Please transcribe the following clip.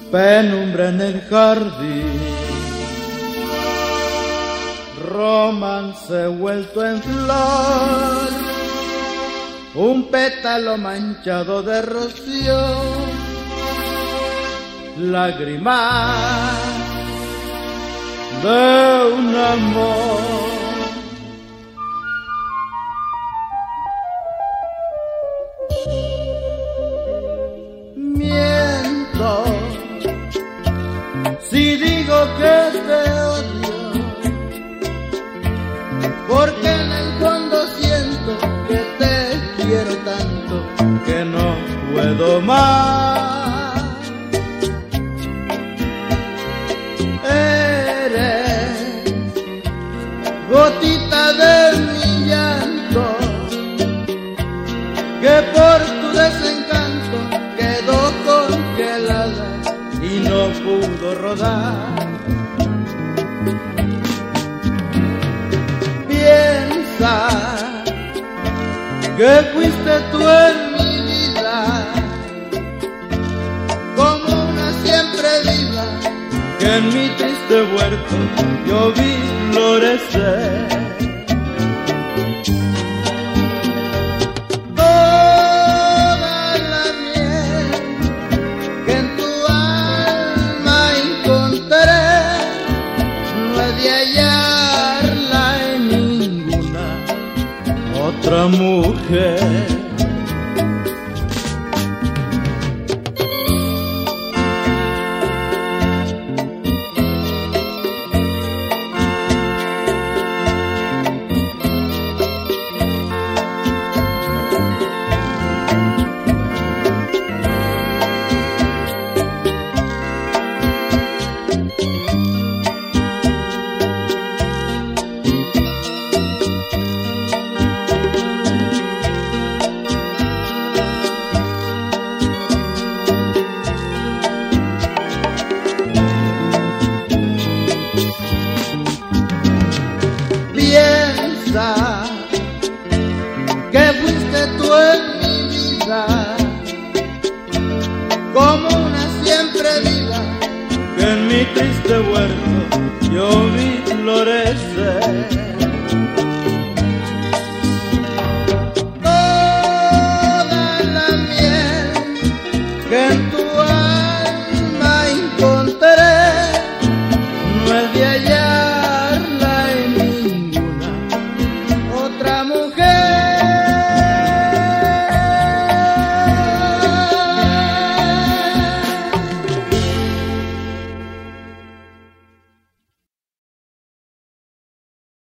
penumbra en el jardín, romance vuelto en flor, un pétalo manchado de rocío, lágrimas de un amor. Miento si digo que te odio, porque en el fondo siento que te quiero tanto que no puedo más. Eres gotita de mi llanto, que por tu desencanto quedó congelada y no pudo rodar. Piensa que fuiste tú en mi vida, como una siempre viva, que en mi triste huerto yo vi florecer. Otra mujer. Piensa que fuiste tú en mi vida, como una siempre viva, que en mi triste huerto yo vi florecer.